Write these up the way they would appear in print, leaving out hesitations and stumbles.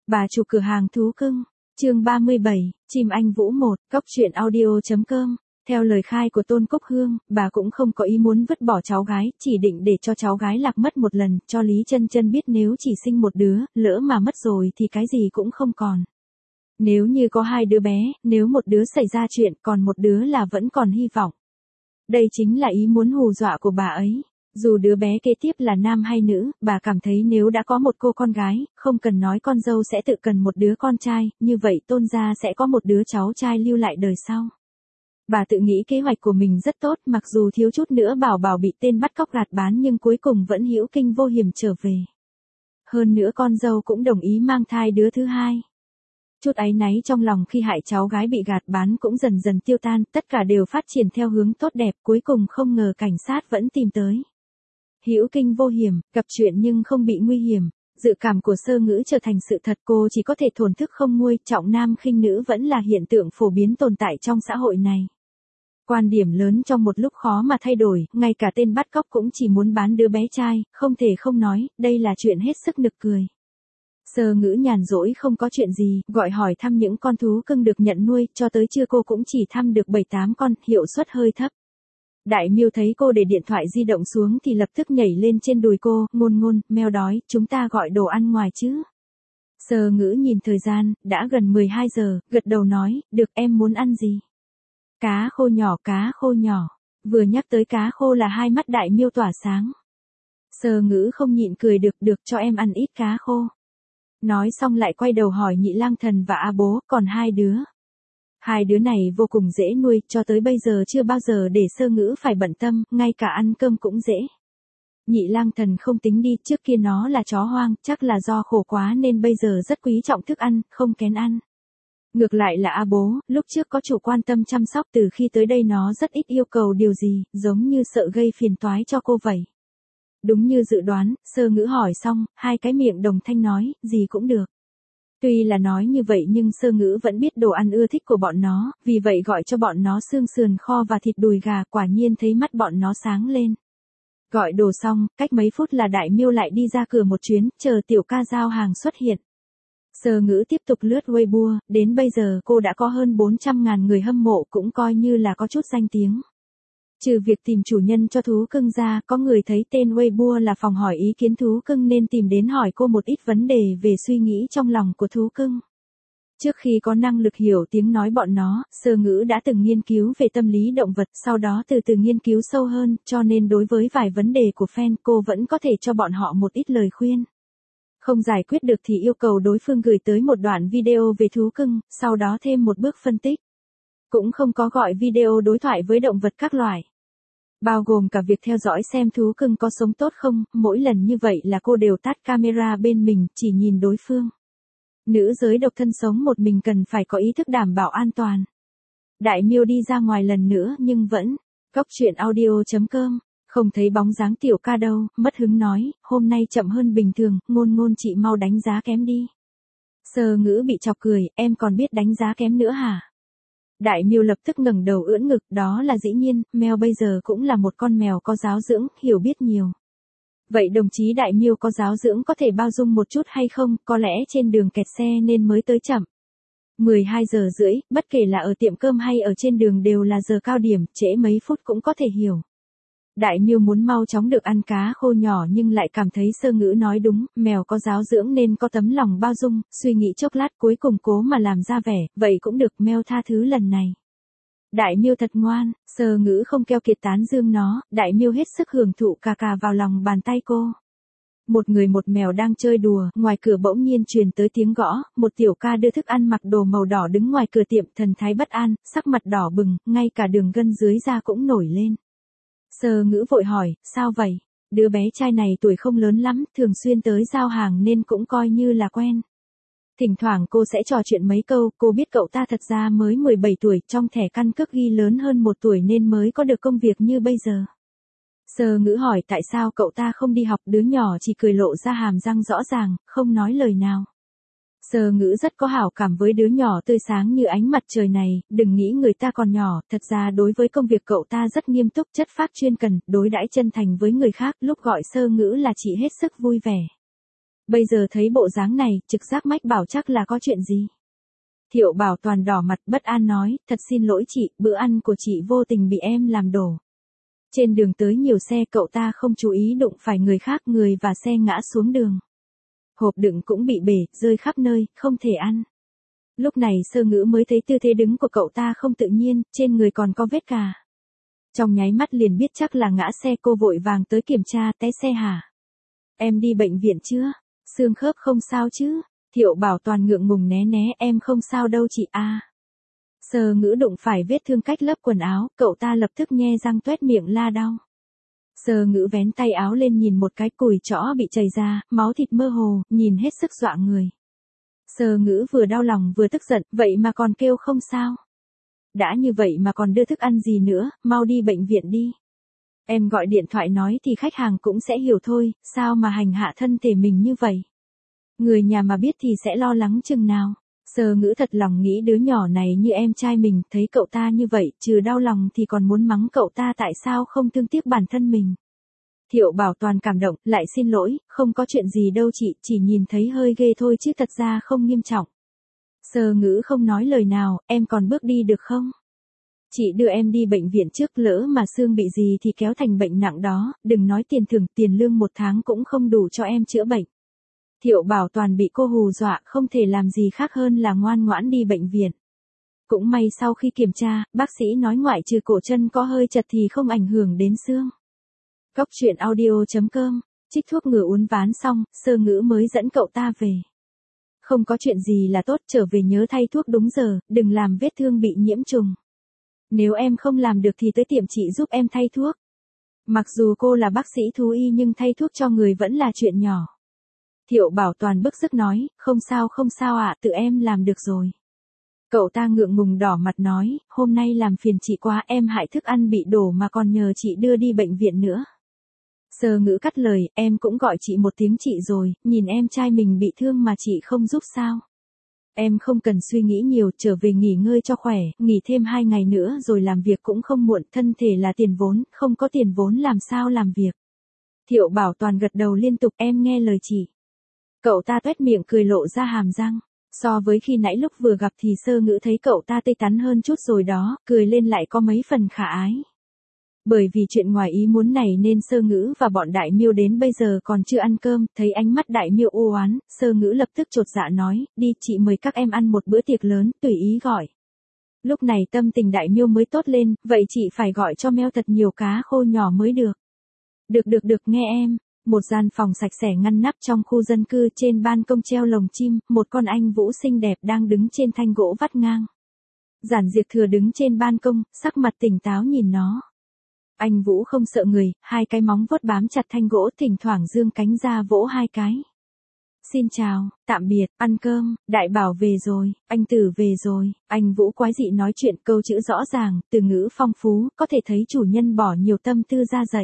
Bà chủ cửa hàng thú cưng, chương 37, chim anh Vũ 1, cóc truyện audio.com. Theo lời khai của Tôn Cúc Hương, bà cũng không có ý muốn vứt bỏ cháu gái, chỉ định để cho cháu gái lạc mất một lần, cho Lý Chân Chân biết nếu chỉ sinh một đứa, lỡ mà mất rồi thì cái gì cũng không còn. Nếu như có hai đứa bé, nếu một đứa xảy ra chuyện, còn một đứa là vẫn còn hy vọng. Đây chính là ý muốn hù dọa của bà ấy. Dù đứa bé kế tiếp là nam hay nữ, bà cảm thấy nếu đã có một cô con gái, không cần nói con dâu sẽ tự cần một đứa con trai, như vậy Tôn gia sẽ có một đứa cháu trai lưu lại đời sau. Bà tự nghĩ kế hoạch của mình rất tốt, mặc dù thiếu chút nữa Bảo Bảo bị tên bắt cóc gạt bán nhưng cuối cùng vẫn hữu kinh vô hiểm trở về. Hơn nữa con dâu cũng đồng ý mang thai đứa thứ hai. Chút áy náy trong lòng khi hại cháu gái bị gạt bán cũng dần dần tiêu tan, tất cả đều phát triển theo hướng tốt đẹp, cuối cùng không ngờ cảnh sát vẫn tìm tới. Hữu kinh vô hiểm, gặp chuyện nhưng không bị nguy hiểm. Dự cảm của Sơ Ngữ trở thành sự thật, cô chỉ có thể thổn thức không nguôi, trọng nam khinh nữ vẫn là hiện tượng phổ biến tồn tại trong xã hội này. Quan điểm lớn trong một lúc khó mà thay đổi, ngay cả tên bắt cóc cũng chỉ muốn bán đứa bé trai, không thể không nói, đây là chuyện hết sức nực cười. Sơ Ngữ nhàn rỗi không có chuyện gì, gọi hỏi thăm những con thú cưng được nhận nuôi, cho tới trưa cô cũng chỉ thăm được 7-8 con, hiệu suất hơi thấp. Đại Miêu thấy cô để điện thoại di động xuống thì lập tức nhảy lên trên đùi cô, ngôn ngôn, meo đói, chúng ta gọi đồ ăn ngoài chứ. Sơ Ngữ nhìn thời gian, đã gần 12 giờ, gật đầu nói, được, em muốn ăn gì? Cá khô nhỏ, cá khô nhỏ. Vừa nhắc tới cá khô là hai mắt Đại Miêu tỏa sáng. Sơ Ngữ không nhịn cười, được cho em ăn ít cá khô. Nói xong lại quay đầu hỏi Nhị Lang Thần và A Bố, còn hai đứa. Hai đứa này vô cùng dễ nuôi, cho tới bây giờ chưa bao giờ để Sơ Ngữ phải bận tâm, ngay cả ăn cơm cũng dễ. Nhị Lang Thần không tính đi, trước kia nó là chó hoang, chắc là do khổ quá nên bây giờ rất quý trọng thức ăn, không kén ăn. Ngược lại là A Bố, lúc trước có chủ quan tâm chăm sóc, từ khi tới đây nó rất ít yêu cầu điều gì, giống như sợ gây phiền toái cho cô vậy. Đúng như dự đoán, Sơ Ngữ hỏi xong, hai cái miệng đồng thanh nói, gì cũng được. Tuy là nói như vậy nhưng Sơ Ngữ vẫn biết đồ ăn ưa thích của bọn nó, vì vậy gọi cho bọn nó xương sườn kho và thịt đùi gà, quả nhiên thấy mắt bọn nó sáng lên. Gọi đồ xong, cách mấy phút là Đại Miêu lại đi ra cửa một chuyến, chờ tiểu ca giao hàng xuất hiện. Sơ Ngữ tiếp tục lướt Weibo, đến bây giờ cô đã có hơn 400.000 người hâm mộ, cũng coi như là có chút danh tiếng. Trừ việc tìm chủ nhân cho thú cưng ra, có người thấy tên Weibo là phòng hỏi ý kiến thú cưng nên tìm đến hỏi cô một ít vấn đề về suy nghĩ trong lòng của thú cưng. Trước khi có năng lực hiểu tiếng nói bọn nó, Sơ Ngữ đã từng nghiên cứu về tâm lý động vật, sau đó từ từ nghiên cứu sâu hơn, cho nên đối với vài vấn đề của fan cô vẫn có thể cho bọn họ một ít lời khuyên. Không giải quyết được thì yêu cầu đối phương gửi tới một đoạn video về thú cưng, sau đó thêm một bước phân tích. Cũng không có gọi video đối thoại với động vật các loại. Bao gồm cả việc theo dõi xem thú cưng có sống tốt không, mỗi lần như vậy là cô đều tắt camera bên mình, chỉ nhìn đối phương. Nữ giới độc thân sống một mình cần phải có ý thức đảm bảo an toàn. Đại Miêu đi ra ngoài lần nữa nhưng vẫn, cóc truyện audio.com, không thấy bóng dáng tiểu ca đâu, mất hứng nói, hôm nay chậm hơn bình thường, ngôn ngôn chị mau đánh giá kém đi. Sơ Ngữ bị chọc cười, em còn biết đánh giá kém nữa hả? Đại Miêu lập tức ngẩng đầu ưỡn ngực, đó là dĩ nhiên, mèo bây giờ cũng là một con mèo có giáo dưỡng, hiểu biết nhiều. Vậy đồng chí Đại Miêu có giáo dưỡng có thể bao dung một chút hay không, có lẽ trên đường kẹt xe nên mới tới chậm. 12 giờ rưỡi, bất kể là ở tiệm cơm hay ở trên đường đều là giờ cao điểm, trễ mấy phút cũng có thể hiểu. Đại Miêu muốn mau chóng được ăn cá khô nhỏ nhưng lại cảm thấy Sơ Ngữ nói đúng, mèo có giáo dưỡng nên có tấm lòng bao dung, suy nghĩ chốc lát cuối cùng cố mà làm ra vẻ, vậy cũng được, mèo tha thứ lần này. Đại Miêu thật ngoan, Sơ Ngữ không keo kiệt tán dương nó, Đại Miêu hết sức hưởng thụ cà vào lòng bàn tay cô. Một người một mèo đang chơi đùa, ngoài cửa bỗng nhiên truyền tới tiếng gõ, một tiểu ca đưa thức ăn mặc đồ màu đỏ đứng ngoài cửa tiệm, thần thái bất an, sắc mặt đỏ bừng, ngay cả đường gân dưới da cũng nổi lên. Sơ Ngữ vội hỏi, sao vậy? Đứa bé trai này tuổi không lớn lắm, thường xuyên tới giao hàng nên cũng coi như là quen. Thỉnh thoảng cô sẽ trò chuyện mấy câu, cô biết cậu ta thật ra mới 17 tuổi, trong thẻ căn cước ghi lớn hơn 1 tuổi nên mới có được công việc như bây giờ. Sơ Ngữ hỏi tại sao cậu ta không đi học, đứa nhỏ chỉ cười lộ ra hàm răng rõ ràng, không nói lời nào. Sơ Ngữ rất có hảo cảm với đứa nhỏ tươi sáng như ánh mặt trời này, đừng nghĩ người ta còn nhỏ, thật ra đối với công việc cậu ta rất nghiêm túc, chất phác chuyên cần, đối đãi chân thành với người khác, lúc gọi Sơ Ngữ là chị hết sức vui vẻ. Bây giờ thấy bộ dáng này, trực giác mách bảo chắc là có chuyện gì. Thiệu Bảo Toàn đỏ mặt bất an nói, thật xin lỗi chị, bữa ăn của chị vô tình bị em làm đổ. Trên đường tới nhiều xe cậu ta không chú ý đụng phải người khác, người và xe ngã xuống đường. Hộp đựng cũng bị bể, rơi khắp nơi, không thể ăn. Lúc này Sơ Ngữ mới thấy tư thế đứng của cậu ta không tự nhiên, trên người còn có vết cà. Trong nháy mắt liền biết chắc là ngã xe, cô vội vàng tới kiểm tra, té xe hả? Em đi bệnh viện chưa? Xương khớp không sao chứ? Thiệu Bảo Toàn ngượng ngùng né né, em không sao đâu chị a. Sơ Ngữ đụng phải vết thương cách lớp quần áo, cậu ta lập tức nhe răng toét miệng la đau. Sơ Ngữ vén tay áo lên nhìn một cái cùi trõ bị chảy ra, máu thịt mơ hồ, nhìn hết sức dọa người. Sơ Ngữ vừa đau lòng vừa tức giận, vậy mà còn kêu không sao. Đã như vậy mà còn đưa thức ăn gì nữa, mau đi bệnh viện đi. Em gọi điện thoại nói thì khách hàng cũng sẽ hiểu thôi, sao mà hành hạ thân thể mình như vậy. Người nhà mà biết thì sẽ lo lắng chừng nào. Sơ Ngữ thật lòng nghĩ đứa nhỏ này như em trai mình, thấy cậu ta như vậy, trừ đau lòng thì còn muốn mắng cậu ta tại sao không thương tiếc bản thân mình. Thiệu Bảo Toàn cảm động, lại xin lỗi, không có chuyện gì đâu chị, chỉ nhìn thấy hơi ghê thôi chứ thật ra không nghiêm trọng. Sơ Ngữ không nói lời nào, em còn bước đi được không? Chị đưa em đi bệnh viện trước, lỡ mà xương bị gì thì kéo thành bệnh nặng đó, đừng nói tiền thưởng, tiền lương một tháng cũng không đủ cho em chữa bệnh. Thiệu Bảo Toàn bị cô hù dọa, không thể làm gì khác hơn là ngoan ngoãn đi bệnh viện. Cũng may sau khi kiểm tra, bác sĩ nói ngoại trừ cổ chân có hơi chật thì không ảnh hưởng đến xương. Cóc truyện audio.com, trích thuốc ngừa uốn ván xong, Sơ Ngữ mới dẫn cậu ta về. Không có chuyện gì là tốt, trở về nhớ thay thuốc đúng giờ, đừng làm vết thương bị nhiễm trùng. Nếu em không làm được thì tới tiệm chị giúp em thay thuốc. Mặc dù cô là bác sĩ thú y nhưng thay thuốc cho người vẫn là chuyện nhỏ. Thiệu Bảo Toàn bức xúc nói, không sao ạ, tự em làm được rồi. Cậu ta ngượng ngùng đỏ mặt nói, hôm nay làm phiền chị quá, em hại thức ăn bị đổ mà còn nhờ chị đưa đi bệnh viện nữa. Sơ Ngữ cắt lời, em cũng gọi chị một tiếng chị rồi, nhìn em trai mình bị thương mà chị không giúp sao. Em không cần suy nghĩ nhiều, trở về nghỉ ngơi cho khỏe, nghỉ thêm 2 ngày nữa rồi làm việc cũng không muộn, thân thể là tiền vốn, không có tiền vốn làm sao làm việc. Thiệu Bảo Toàn gật đầu liên tục, em nghe lời chị. Cậu ta tuét miệng cười lộ ra hàm răng. So với khi nãy lúc vừa gặp thì Sơ Ngữ thấy cậu ta tươi tắn hơn chút rồi đó, cười lên lại có mấy phần khả ái. Bởi vì chuyện ngoài ý muốn này nên Sơ Ngữ và bọn Đại Miêu đến bây giờ còn chưa ăn cơm, thấy ánh mắt Đại Miêu u oán, Sơ Ngữ lập tức chột dạ nói, đi chị mời các em ăn một bữa tiệc lớn, tùy ý gọi. Lúc này tâm tình Đại Miêu mới tốt lên, vậy chị phải gọi cho meo thật nhiều cá khô nhỏ mới được. Được nghe em. Một gian phòng sạch sẽ ngăn nắp trong khu dân cư, trên ban công treo lồng chim, một con anh Vũ xinh đẹp đang đứng trên thanh gỗ vắt ngang. Giản Diệp Thừa đứng trên ban công, sắc mặt tỉnh táo nhìn nó. Anh Vũ không sợ người, 2 cái móng vuốt bám chặt thanh gỗ, thỉnh thoảng giương cánh ra vỗ 2 cái. Xin chào, tạm biệt, ăn cơm, Đại Bảo về rồi, anh Tử về rồi, anh Vũ quái dị nói chuyện, câu chữ rõ ràng, từ ngữ phong phú, có thể thấy chủ nhân bỏ nhiều tâm tư ra dạy.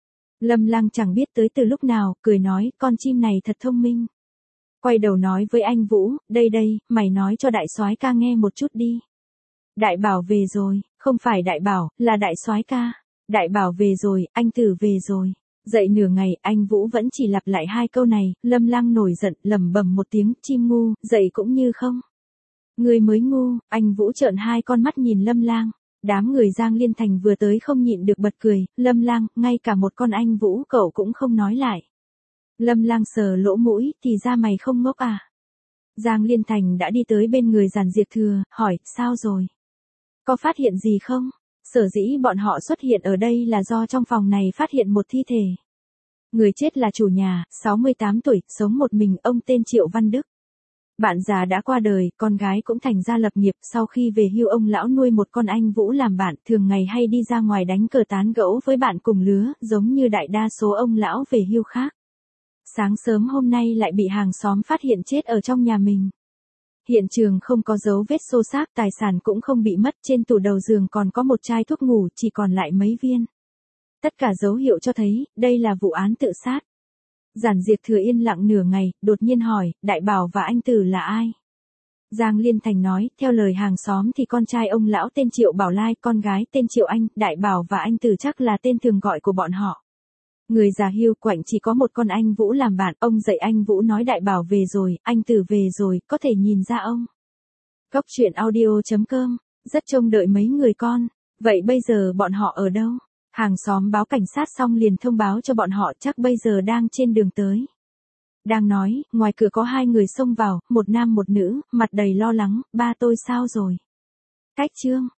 Lâm Lăng chẳng biết tới từ lúc nào, cười nói, con chim này thật thông minh. Quay đầu nói với anh Vũ, đây, mày nói cho đại soái ca nghe một chút đi. Đại Bảo về rồi, không phải Đại Bảo, là đại soái ca. Đại Bảo về rồi, anh Tử về rồi. Dậy nửa ngày, anh Vũ vẫn chỉ lặp lại 2 câu này, Lâm Lăng nổi giận, lẩm bẩm một tiếng, chim ngu, dậy cũng như không. Người mới ngu, anh Vũ trợn 2 con mắt nhìn Lâm Lang. Đám người Giang Liên Thành vừa tới không nhịn được bật cười, Lâm Lang, ngay cả một con anh Vũ cậu cũng không nói lại. Lâm Lang sờ lỗ mũi, thì ra mày không ngốc à? Giang Liên Thành đã đi tới bên người Giản Diệp Thừa, hỏi, sao rồi? Có phát hiện gì không? Sở dĩ bọn họ xuất hiện ở đây là do trong phòng này phát hiện một thi thể. Người chết là chủ nhà, 68 tuổi, sống một mình, ông tên Triệu Văn Đức. Bạn già đã qua đời, con gái cũng thành ra lập nghiệp, sau khi về hưu ông lão nuôi một con anh Vũ làm bạn, thường ngày hay đi ra ngoài đánh cờ tán gẫu với bạn cùng lứa, giống như đại đa số ông lão về hưu khác. Sáng sớm hôm nay lại bị hàng xóm phát hiện chết ở trong nhà mình. Hiện trường không có dấu vết xô xát, tài sản cũng không bị mất, trên tủ đầu giường còn có một chai thuốc ngủ, chỉ còn lại mấy viên. Tất cả dấu hiệu cho thấy, đây là vụ án tự sát. Giản Diệp Thừa yên lặng nửa ngày, đột nhiên hỏi, Đại Bảo và anh Tử là ai? Giang Liên Thành nói, theo lời hàng xóm thì con trai ông lão tên Triệu Bảo Lai, con gái tên Triệu Anh, Đại Bảo và anh Tử chắc là tên thường gọi của bọn họ. Người già hiu quạnh chỉ có một con anh Vũ làm bạn, ông dạy anh Vũ nói đại bảo về rồi, anh Tử về rồi, có thể nhìn ra ông. Cốc truyện audio.com, rất trông đợi mấy người con, vậy bây giờ bọn họ ở đâu? Hàng xóm báo cảnh sát xong liền thông báo cho bọn họ chắc bây giờ đang trên đường tới. Đang nói, ngoài cửa có hai người xông vào, một nam một nữ, mặt đầy lo lắng, ba tôi sao rồi? Cách Trương,